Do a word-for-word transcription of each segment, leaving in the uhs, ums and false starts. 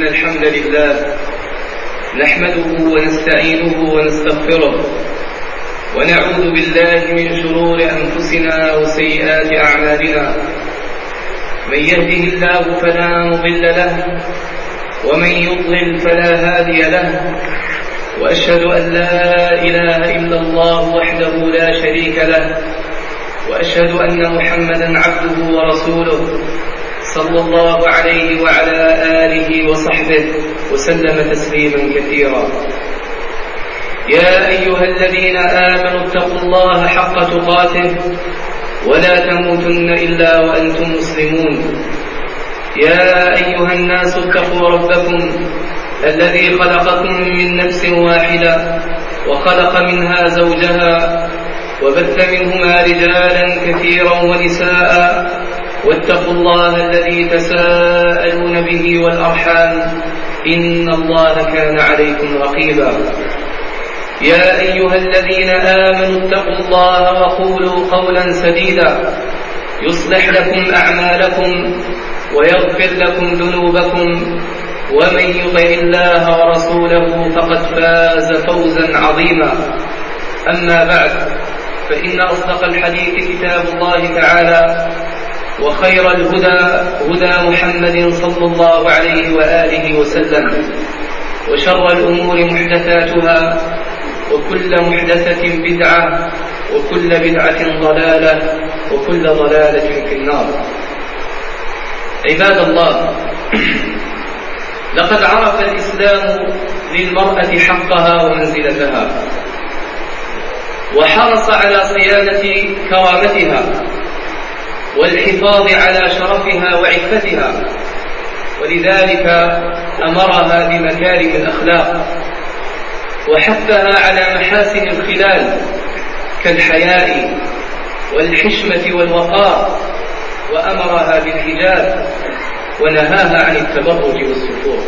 إن الحمد لله نحمده ونستعينه ونستغفره ونعوذ بالله من شرور أنفسنا وسيئات أعمالنا. من يهده الله فلا مضل له ومن يضلل فلا هادي له، وأشهد أن لا إله إلا الله وحده لا شريك له، وأشهد أن محمدا عبده ورسوله صلى الله عليه وعلى آله وصحبه وسلم تسليما كثيرا. يا أيها الذين آمنوا اتقوا الله حق تقاته ولا تموتن إلا وأنتم مسلمون. يا أيها الناس اتقوا ربكم الذي خلقكم من نفس واحدة وخلق منها زوجها وبث منهما رجالا كثيرا ونساء، واتقوا الله الذي تساءلون به والأرحام إن الله كان عليكم رقيبا. يا أيها الذين آمنوا اتقوا الله وقولوا قولا سديدا يصلح لكم أعمالكم ويغفر لكم ذنوبكم، ومن يطع الله ورسوله فقد فاز فوزا عظيما. أما بعد، فإن أصدق الحديث كتاب الله تعالى، وخير الهدى هدى محمد صلى الله عليه وآله وسلم، وشر الأمور محدثاتها، وكل محدثة بدعة، وكل بدعة ضلالة، وكل ضلالة في النار. عباد الله، لقد عرف الإسلام للمرأة حقها ومنزلتها، وحرص على صيانة كرامتها والحفاظ على شرفها وعفتها، ولذلك أمرها بمكارم الأخلاق وحثها على محاسن الخلال كالحياء والحشمة والوقار، وأمرها بالحجاب ونهاها عن التبرج والسفور.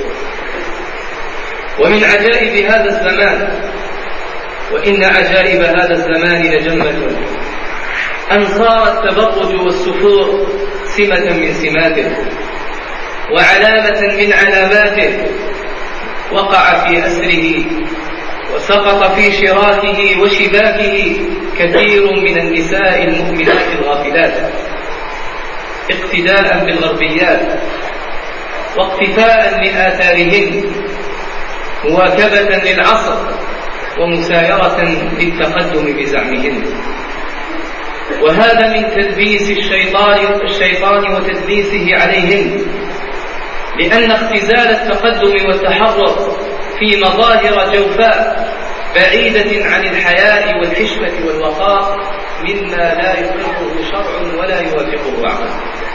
ومن عجائب هذا الزمان، وإن عجائب هذا الزمان لجمة، أن صار التبرج والسفور سمة من سماته وعلامة من علاماته، وقع في أسره وسقط في شراكه وشباكه كثير من النساء المؤمنات الغافلات، اقتداء بالغربيات واقتفاء لآثارهن، مواكبة للعصر ومسايرة للتقدم بزعمهن. وهذا من تلبيس الشيطان, الشيطان وتدليسه عليهن، لأن اختزال التقدم والتحرر في مظاهر جوفاء بعيدة عن الحياء والحشمة والوقار مما لا يقره شرع ولا يوافقه عقل.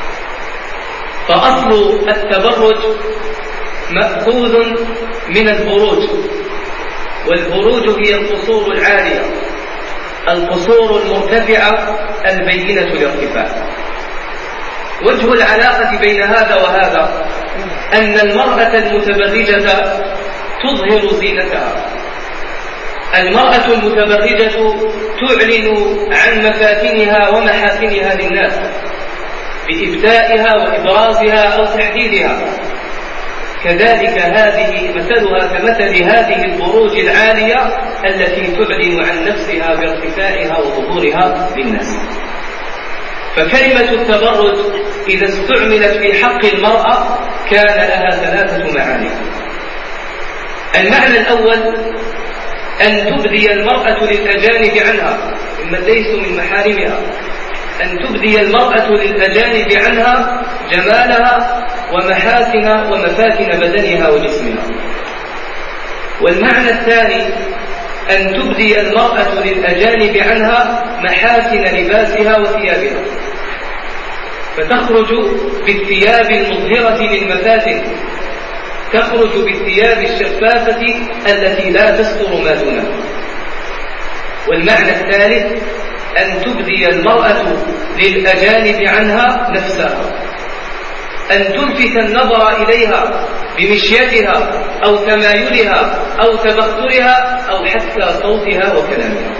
فأصل التبرج مأخوذ من البروج، والبروج هي القصور العالية، القصور المرتفعة البينة الارتفاع. وجه العلاقة بين هذا وهذا أن المرأة المتبرجة تظهر زينتها. المرأة المتبرجة تعلن عن مفاتنها ومحاسنها للناس بإبدائها وإبرازها أو تحديدها. كذلك هذه مثلها كمثل هذه البروج العالية التي تعلن عن نفسها بارتفاعها وظهورها للناس. فكلمة التبرج إذا استعملت في حق المرأة كان لها ثلاثة معاني. المعنى الأول أن تبدي المرأة للأجانب عنها ممن ليسوا من محارمها، أن تبدي المرأة للأجانب عنها جمالها ومحاسن ومفاتن بدنها وجسمها. والمعنى الثاني أن تبدي المرأة للأجانب عنها محاسن لباسها وثيابها، فتخرج بالثياب المظهرة للمفاتن، تخرج بالثياب الشفافة التي لا تستر ما دونها. والمعنى الثالث أن تبدي المرأة للأجانب عنها نفسها، أن تلفت النظر إليها بمشيتها أو تمايلها أو تبخترها أو حتى صوتها وكلامها.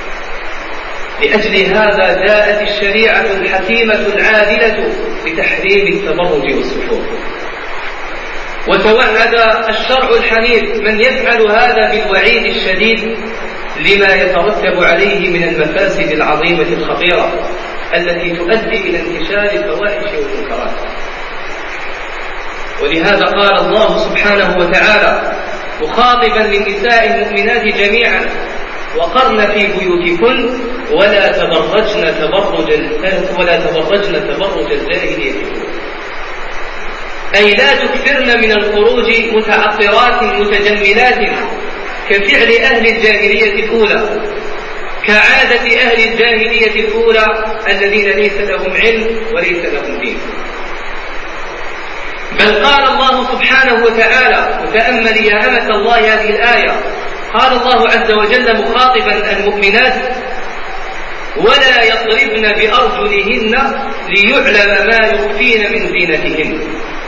لأجل هذا جاءت الشريعة الحكيمة العادلة بتحريم التبرج والسفور. وتوعد الشرع الحنيف من يفعل هذا بالوعيد الشديد لما يترتب عليه من المفاسد العظيمة الخطيرة التي تؤدي إلى انتشار الفواحش والمنكرات. ولهذا قال الله سبحانه وتعالى مخاطبا للنساء المؤمنات جميعا: وقرن في بيوتكن ولا تبرجن تبرج ولا تبرجن تبرج الجاهلية، أي لا تكثرن من الخروج متعطرات متجملات كفعل أهل الجاهلية الأولى، كعادة أهل الجاهلية الأولى الذين ليس لهم علم وليس لهم دين. بل قال الله سبحانه وتعالى، وتأمل يا أمة الله هذه الآية، قال الله عز وجل مخاطبا المؤمنات: ولا يضربن بأرجلهن ليعلم ما يخفين من زينتهن.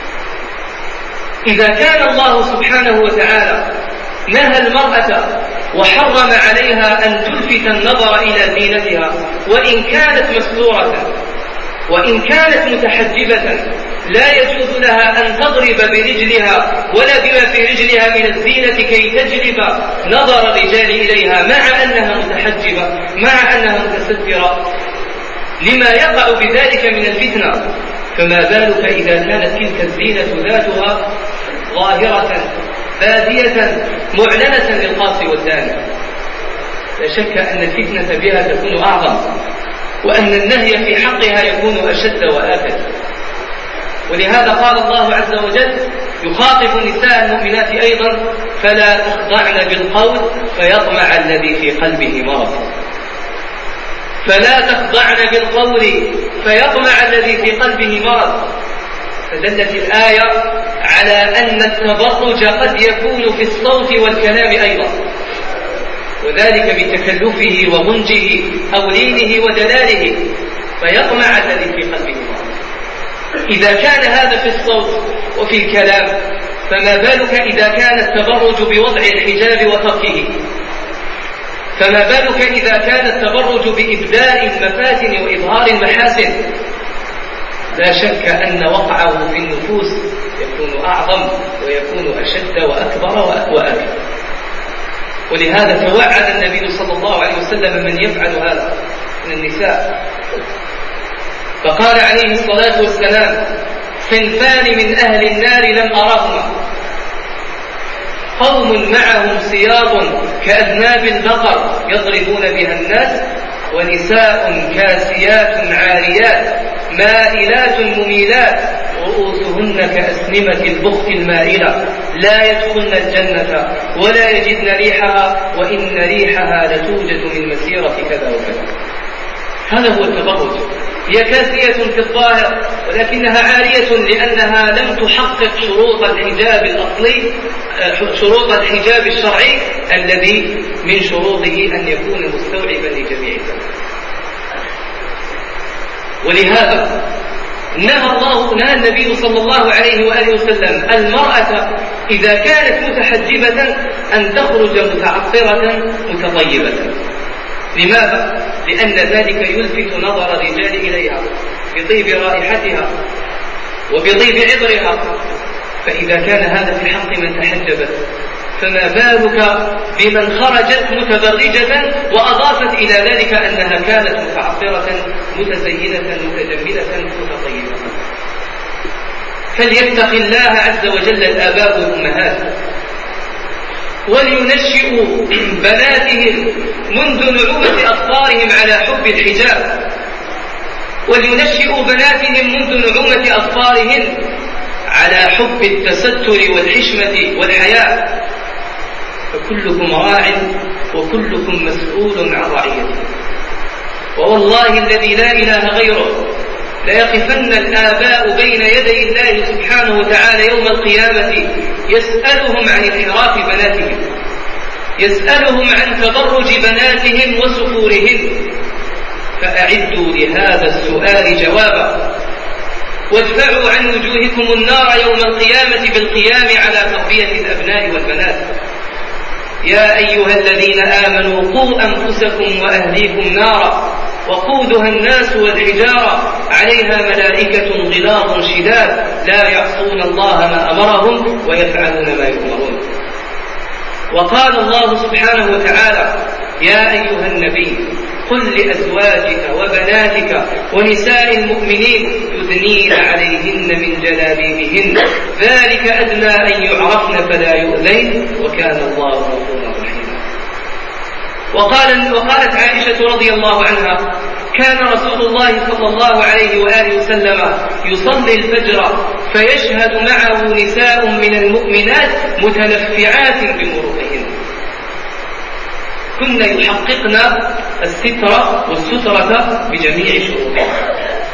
إذا كان الله سبحانه وتعالى نهى المرأة وحرم عليها أن تلفت النظر إلى زينتها وإن كانت مستورة وإن كانت متحجبة، لا يجوز لها أن تضرب برجلها ولا بما في رجلها من الزينة كي تجلب نظر الرجال إليها مع أنها متحجبة مع أنها متسترة لما يقع بذلك من الفتنة. فما بالك إذا كانت تلك الزينة ذاتها ظاهرة بادية معلنة للقاصي والداني؟ لا شك أن الفتنة بها تكون أعظم، وأن النهي في حقها يكون أشد وآكد. ولهذا قال الله عز وجل يخاطب النساء المؤمنات أيضا: فلا تخضعن بالقول فيطمع الذي في قلبه مرض. فلا تخضعن بالقول فيطمع الذي في قلبه مرض. فدلت الآية على أن التبرج قد يكون في الصوت والكلام أيضا، وذلك بتكلفه وغنجه أو لينه ودلاله، فيطمع الذي في قلبه مرض. إذا كان هذا في الصوت وفي الكلام، فما بالك إذا كان التبرج بوضع الحجاب وتركه؟ فما بالك إذا كان التبرج بإبداء المفاتن وإظهار المحاسن؟ لا شك أن وقعه في النفوس يكون أعظم ويكون أشد وأكبر وأكبر. ولهذا توعد النبي صلى الله عليه وسلم من يفعل هذا من النساء، فقال عليه الصلاة والسلام: صنفان من أهل النار لم أرهما، قوم معهم سياط كأذناب البقر يضربون بها الناس، ونساء كاسيات عاريات مائلات مميلات رؤوسهن كأسنمة البخت المائلة لا يدخلن الجنة ولا يجدن ريحها وإن ريحها لتوجد من مسيرة كذا وكذا. هذا هو التبرج. هي كاسية في الظاهر ولكنها عارية لأنها لم تحقق شروط الحجاب الأصلي، شروط الحجاب الشرعي الذي من شروطه أن يكون مستوعبا لجميع الزمان. ولهذا نهى الله نهى النبي صلى الله عليه وآله وسلم المرأة إذا كانت متحجبة أن تخرج متعطرة متطيبة. لماذا؟ لأن ذلك يلفت نظر الرجال إليها بطيب رائحتها وبطيب عطرها، فإذا كان هذا في حق من تحجبت، فما بالك بمن خرجت متبرجة وأضافت إلى ذلك أنها كانت متعطرة متزينة متجملة متطيبة. فليتق الله عز وجل الآباء والأمهات، ولينشئوا بناتهم منذ نعومة أظفارهم على حب الحجاب، ولينشئوا بناتهم منذ نعومة أظفارهم على حب التستر والحشمة والحياء، فكلكم راع وكلكم مسؤول عن رعيته. ووالله الذي لا إله غيره ليقفن الآباء بين يدي الله سبحانه وتعالى يوم القيامة يسألهم عن انحراف بناتهم، يسألهم عن تبرج بناتهم وسفورهن، فأعدوا لهذا السؤال جوابا، وادفعوا عن وجوهكم النار يوم القيامة بالقيام على تربية الأبناء والبنات. يا أيها الذين آمنوا قوا أنفسكم وأهليكم نارا وقودها الناس والحجارة عليها ملائكة غلاظ شداد لا يعصون الله ما أمرهم ويفعلون ما يؤمرون. وقال الله سبحانه وتعالى: يا أيها النبي قل لأزواجك وبناتك ونساء المؤمنين يدنين عليهن من جلابيبهن ذلك أدنى أن يعرفن فلا يؤذين وكان الله غفورا رحيما. وقال وقالت عائشة رضي الله عنها: كان رسول الله صلى الله عليه وآله وسلم يصلي الفجر فيشهد معه نساء من المؤمنات متلفعات بمروقهن، كن يحققن الستر والسترة بجميع شروطها،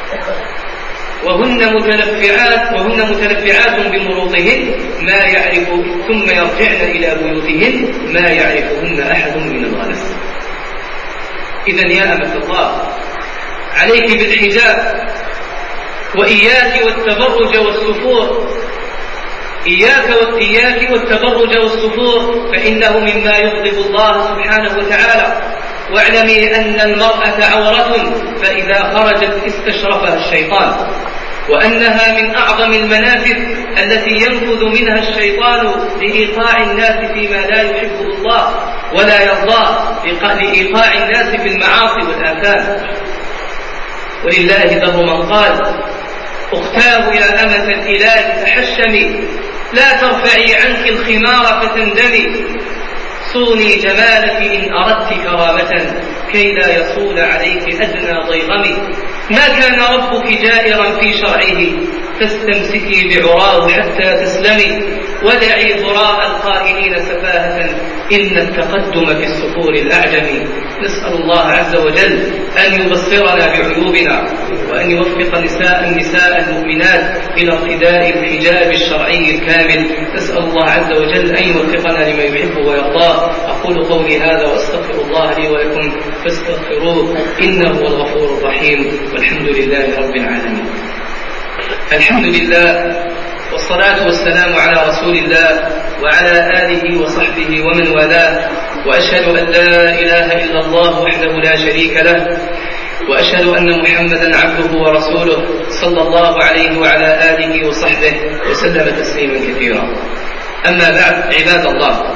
وهن متلفعات وهن متلفعات بمروطهن ما يعرف ثم يرجعن إلى بيوتهن ما يعرفهن أحد من الغلس. إذن يا أمة الله عليك بالحجاب، وإياك والتبرج والسفور، إياك وإياك والتبرج والسفور فإنه مما يغضب الله سبحانه وتعالى. واعلمي أن المرأة عورة فإذا خرجت استشرفها الشيطان، وأنها من أعظم المنافذ التي ينفذ منها الشيطان لإيقاع الناس فيما لا يحبه الله ولا يرضاه، لإيقاع الناس في المعاصي والآثام. ولله در من قال: أختاه يا أمة الإله تحشمي، لا ترفعي عنك الخمار فتندمي، صوني جمالك إن أردت كرامة كي لا يصول عليك أدنى ضيغم. ما كان ربك جائرا في شرعه فاستمسكي بعراه حتى تسلمي، ودعي ضراء القائلين سفاهة إن التقدم في السفور الأعجم. نسأل الله عز وجل أن يبصرنا بعيوبنا، وأن يوفق نساء النساء المؤمنات إلى ارتداء الحجاب الشرعي الكامل. نسأل الله عز وجل أن يوفقنا لما يحب ويرضاه. أقول قولي هذا وأستغفر الله لي ولكم فاستغفروه إنه هو الغفور الرحيم، والحمد لله رب العالمين. الحمد لله والصلاة والسلام على رسول الله وعلى آله وصحبه ومن والاه، وأشهد أن لا إله إلا الله وحده لا شريك له، وأشهد أن محمدا عبده ورسوله صلى الله عليه وعلى آله وصحبه وسلم تسليما كثيرا. أما بعد، عباد الله،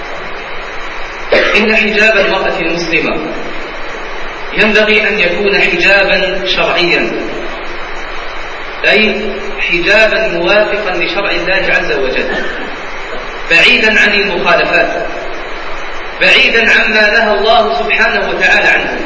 إن حجاب المرأة المسلمة ينبغي أن يكون حجابا شرعيا، أي حجابا موافقا لشرع الله عز وجل، بعيدا عن المخالفات، بعيدا عما نهى الله سبحانه وتعالى عنه.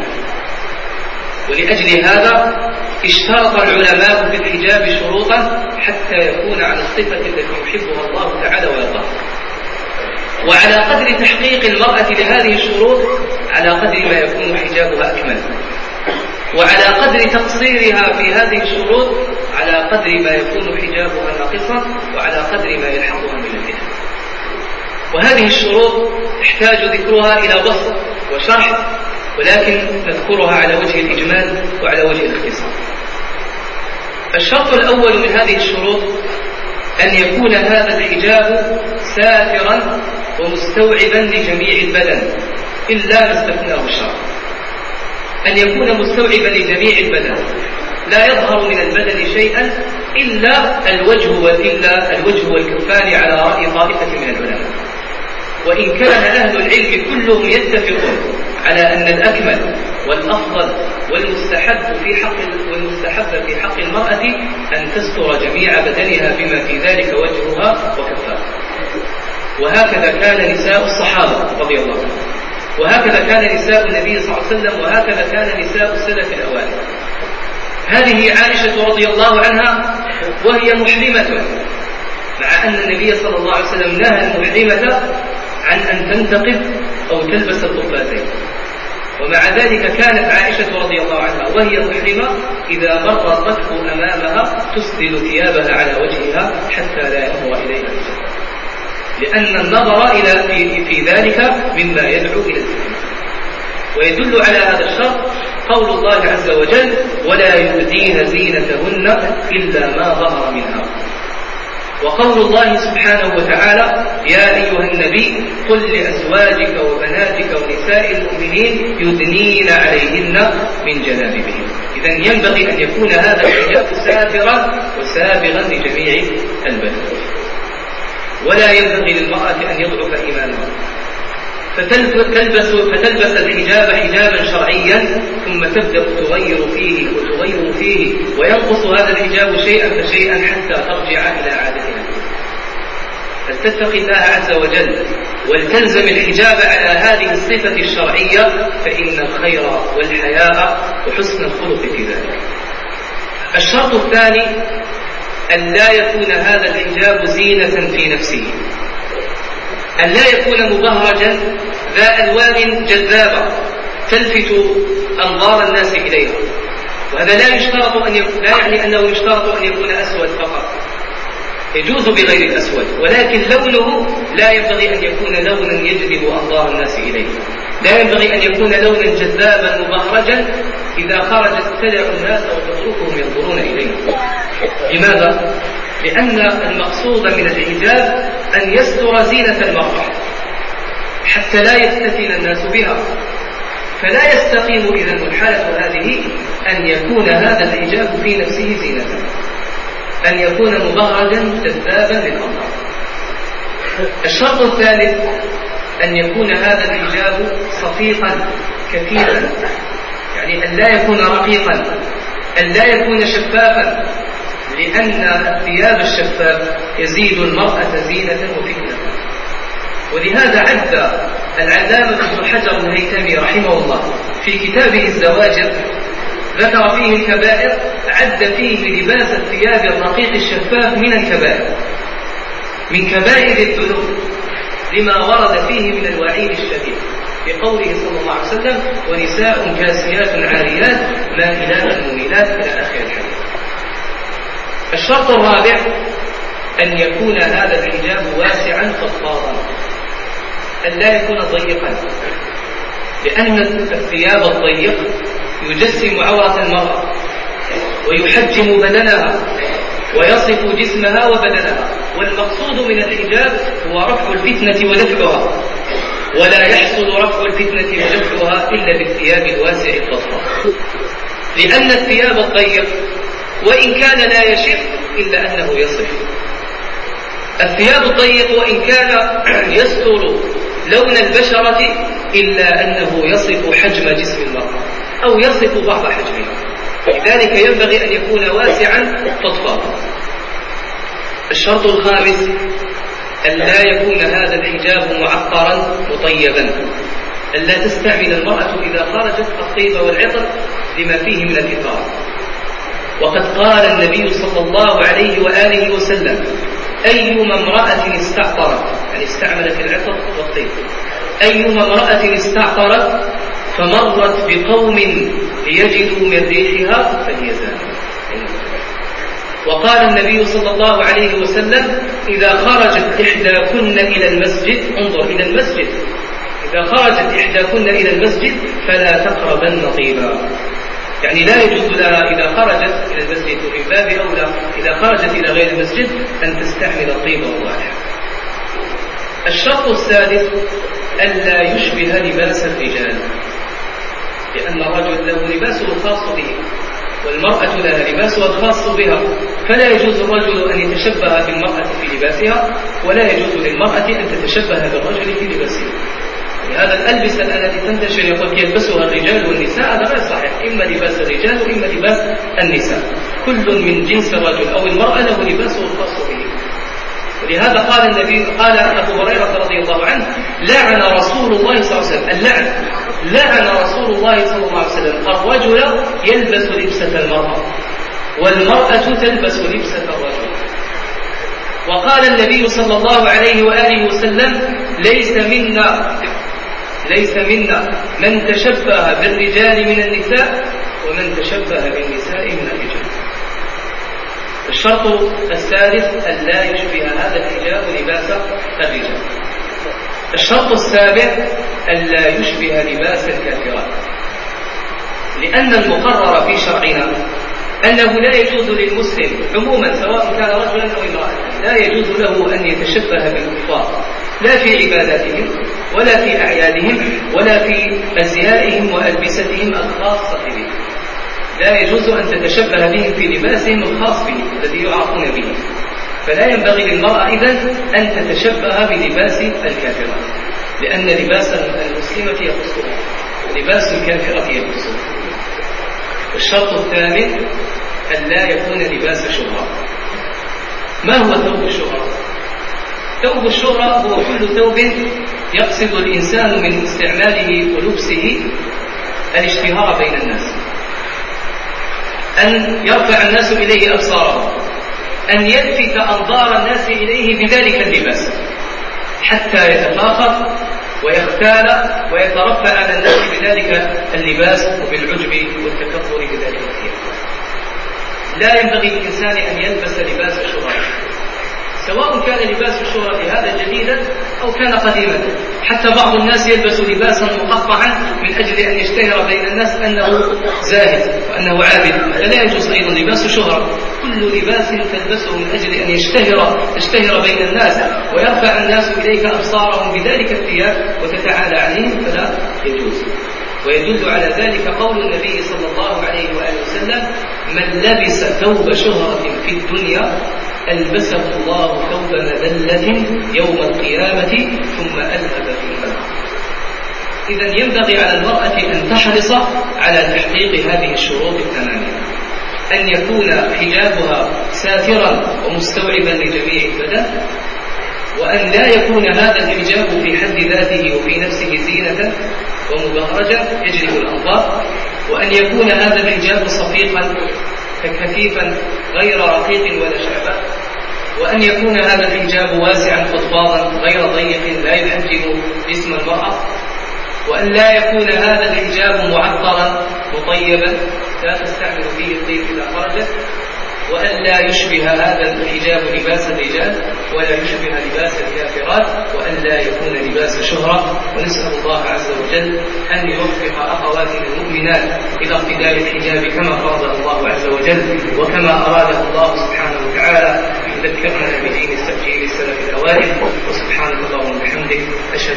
ولأجل هذا اشترط العلماء في الحجاب شروطا حتى يكون على الصفة التي يحبها الله تعالى ويرضاها. وعلى قدر تحقيق المرأة لهذه الشروط على قدر ما يكون حجابها أكمل، وعلى قدر تقصيرها في هذه الشروط على قدر ما يكون حجابها ناقصا، وعلى قدر ما يلحقها من الفتن. وهذه الشروط يحتاج ذكرها إلى بسط وشرح، ولكن نذكرها على وجه الإجمال وعلى وجه الاختصار. الشرط الأول من هذه الشروط أن يكون هذا الحجاب ساترا ومستوعبا لجميع البدن إلا ما استثناه الشرع. أن يكون مستوعبا لجميع البدن، لا يظهر من البدن شيئا إلا الوجه وإلا الوجه والكفان على رأي طائفة من العلماء. وإن كان أهل العلم كلهم يتفقون على أن الأكمل والأفضل والمستحب في حق والمستحب في حق المرأة أن تستر جميع بدنها بما في ذلك وجهها وكفاها. وهكذا كان نساء الصحابة رضي الله عنهم، وهكذا كان نساء النبي صلى الله عليه وسلم، وهكذا كان نساء السلف الأوائل. هذه عائشة رضي الله عنها وهي محرمة، مع أن النبي صلى الله عليه وسلم نهى المحرمة عن أن تنتقب أو تلبس القباتين، ومع ذلك كانت عائشة رضي الله عنها وهي محرمة إذا مر الركب أمامها تسدل ثيابها على وجهها حتى لا ينظر إليها الرجال، لأن النظر إلى في, في ذلك مما يدعو إلى الفتنة. ويدل على هذا الشرط قول الله عز وجل: ولا يبدين زينتهن إلا ما ظهر منها. وقول الله سبحانه وتعالى: يا أيها النبي قل لأزواجك وبناتك ونساء المؤمنين يدنين عليهن من جلابيبهن. إذن ينبغي أن يكون هذا الحجاب سافرا وسابغا لجميع البنات، ولا ينبغي للمرأة أن يضعف إيمانها فتلبس, فتلبس الحجاب حجابا شرعيا ثم تبدأ تغير فيه وتغير فيه وينقص هذا الحجاب شيئا فشيئا حتى ترجع إلى عادتها. فلتتق الله عز وجل ولتلزم الحجاب على هذه الصفة الشرعية، فإن الخير والحياء وحسن الخلق في ذلك. الشرط الثاني أن لا يكون هذا الحجاب زينة في نفسه، أن لا يكون مبهرجا ذا ألوان جذابة تلفت أنظار الناس إليها. وهذا لا يشترط أن يكون، لا يعني أنه يشترط أن يكون أسود فقط، يجوز بغير الأسود، ولكن لونه لا ينبغي أن يكون لونا يجذب أنظار الناس إليه. لا ينبغي أن يكون لونا جذابا مبهرجا إذا خرجت تدع الناس وتتركهم ينظرون إليه. لماذا؟ لأن المقصود من الحجاب أن يستر زينة المرأة حتى لا يفتتن الناس بها. فلا يستقيم إذن الحالة هذه أن يكون هذا الحجاب في نفسه زينة، أن يكون مبهرجا جذابا للأنظار. الشرط الثالث أن يكون هذا الحجاب صفيقا كثيفا، يعني أن لا يكون رقيقا، أن لا يكون شفافا، لأن الثياب الشفاف يزيد المرأة زينة وفتنة. ولهذا عد العلامة ابن حجر الهيثمي رحمه الله في كتابه الزواجر، ذكر فيه الكبائر، عد فيه لباس الثياب الرقيق الشفاف من الكبائر، من كبائر الذنوب، لما ورد فيه من الوعيد الشديد في قوله صلى الله عليه وسلم: ونساء كاسيات عاريات مائلات مميلات، إلى آخر الحديث. الشرط الرابع أن يكون هذا الحجاب واسعا فضفاضا، أن لا يكون ضيقا، لأن الثياب الضيق يجسم عورة المرأة ويحجم بدنها ويصف جسمها وبدنها، والمقصود من الحجاب هو رفع الفتنة ودفعها، ولا يحصل رفع الفتنة ودفعها إلا بالثياب الواسع الفضفاض، لأن الثياب الضيق وإن كان لا يشف إلا أنه يصف. الثياب الضيق وإن كان يستر لون البشرة إلا أنه يصف حجم جسم المرأة أو يصف بعض حجمها، لذلك ينبغي أن يكون واسعا فضفاضا. الشرط الخامس أن لا يكون هذا الحجاب معطرا مطيبا، أن لا تستعمل المرأة إذا خرجت الطيب والعطر لما فيه من الإطار. وقد قال النبي صلى الله عليه وآله وسلم: أيما امرأة استعطرت، يعني استعملت العطر والطيب، أيما امرأة استعطرت فمرت بقوم ليجدوا من ريحها فهي زانية. وقال النبي صلى الله عليه وسلم: إذا خرجت إحداكن إلى المسجد، انظر إلى المسجد، إذا خرجت إحداكن إلى المسجد فلا تقربن طيبا، يعني لا يجوز لها إذا خرجت إلى المسجد، ومن باب أولى إذا خرجت إلى غير المسجد أن تستعمل الطيب والرائحة. الشرط السادس ألا يشبه لباس الرجال، لأن الرجل له لباسه الخاص به والمرأة لها لباسها الخاص بها، فلا يجوز الرجل أن يتشبه بالمرأة في لباسها، ولا يجوز للمرأة أن تتشبه بالرجل في لباسه. هذا الألبسة التي تنتشر يقول يلبسها الرجال والنساء، هذا غير صحيح، إما لباس الرجال وإما لباس النساء، كل من جنس الرجل أو المرأة له لباسه الخاص به. ولهذا قال النبي، قال أبو هريرة رضي الله عنه: لعن رسول الله صلى الله عليه وسلم، اللعن لعن رسول الله صلى الله عليه وسلم الرجل يلبس لبسة المرأة والمرأة تلبس لبسة الرجل. وقال النبي صلى الله عليه وآله وسلم: ليس منا ليس منا من تشبه بالرجال من النساء ومن تشبه بالنساء من الرجال. الشرط الثالث أن لا يشبه هذا الحجاب لباس الرجال. الشرط السابع أن لا يشبه لباس الكافرات، لأن المقرر في شرعنا أنه لا يجوز للمسلم عموما سواء كان رجلا أو امرأة لا يجوز له أن يتشبه بالكفار لا في عباداتهم ولا في أعيادهم ولا في أزيائهم وألبستهم الخاصة بهم. لا يجوز أن تتشبه بهم في لباسهم الخاص به الذي يعرفون به. فلا ينبغي للمرأة إذن أن تتشبه بلباس الكافرات، لأن لباس المسلمة يخصها ولباس الكافرة يخصها. الشرط الثامن أن لا يكون لباس شهرة. ما هو ثوب الشهرة؟ ثوب الشهرة هو كل ثوب يقصد الإنسان من استعماله ولبسه الاشتهار بين الناس، أن يرفع الناس إليه أبصارهم، أن يلفت أنظار الناس إليه بذلك اللباس حتى يتفاخر ويختال ويترفع على الناس بذلك اللباس وبالعجب والتكبر بذلك الثياب. لا ينبغي للإنسان أن يلبس لباس الشهرة، سواء كان لباس الشهرة هذا جديدا أو كان قديما. حتى بعض الناس يلبس لباسا مقطعا من أجل أن يشتهر بين الناس أنه زاهد وأنه عابد، فلا يجوز أيضا لباس شهرة. كل لباس تلبسه من أجل أن يشتهر تشتهر بين الناس ويرفع الناس إليك أبصارهم بذلك الثياب وتتعالى عليهم فلا يجوز. ويدل على ذلك قول النبي صلى الله عليه وآله وسلم: من لبس ثوب شهرة في الدنيا ألبسه الله ثوب مذلة يوم القيامة ثم ألهب في النار. إذن ينبغي على المرأة أن تحرص على تحقيق هذه الشروط الثمانية: أن يكون حجابها ساترا ومستوعبا لجميع البدن، وأن لا يكون هذا الحجاب في حد ذاته وفي نفسه زينة ومبهرجة يجلب الأنظار، وأن يكون هذا الحجاب صفيقا كثيفا غير رقيق ولا شعبة، وأن يكون هذا الحجاب واسعا فضفاضا غير ضيق لا يحجب جسم المرأة، وأن لا يكون هذا الحجاب معطرا مطيبا لا تستعمل فيه الطيب إذا خرجت، وأن لا يشبه هذا الحجاب لباس الرجال ولا يشبه لباس الكافرات، وأن لا يكون لباس شهرة. ونسأل الله عز وجل أن يوفق أخواتنا المؤمنات إلى ارتداء الحجاب كما فرضه الله عز وجل وكما أراده الله سبحانه وتعالى. يذكرنا بدين السبجين السلف الأوائل. وسبحانك اللهم وبحمدك أشهد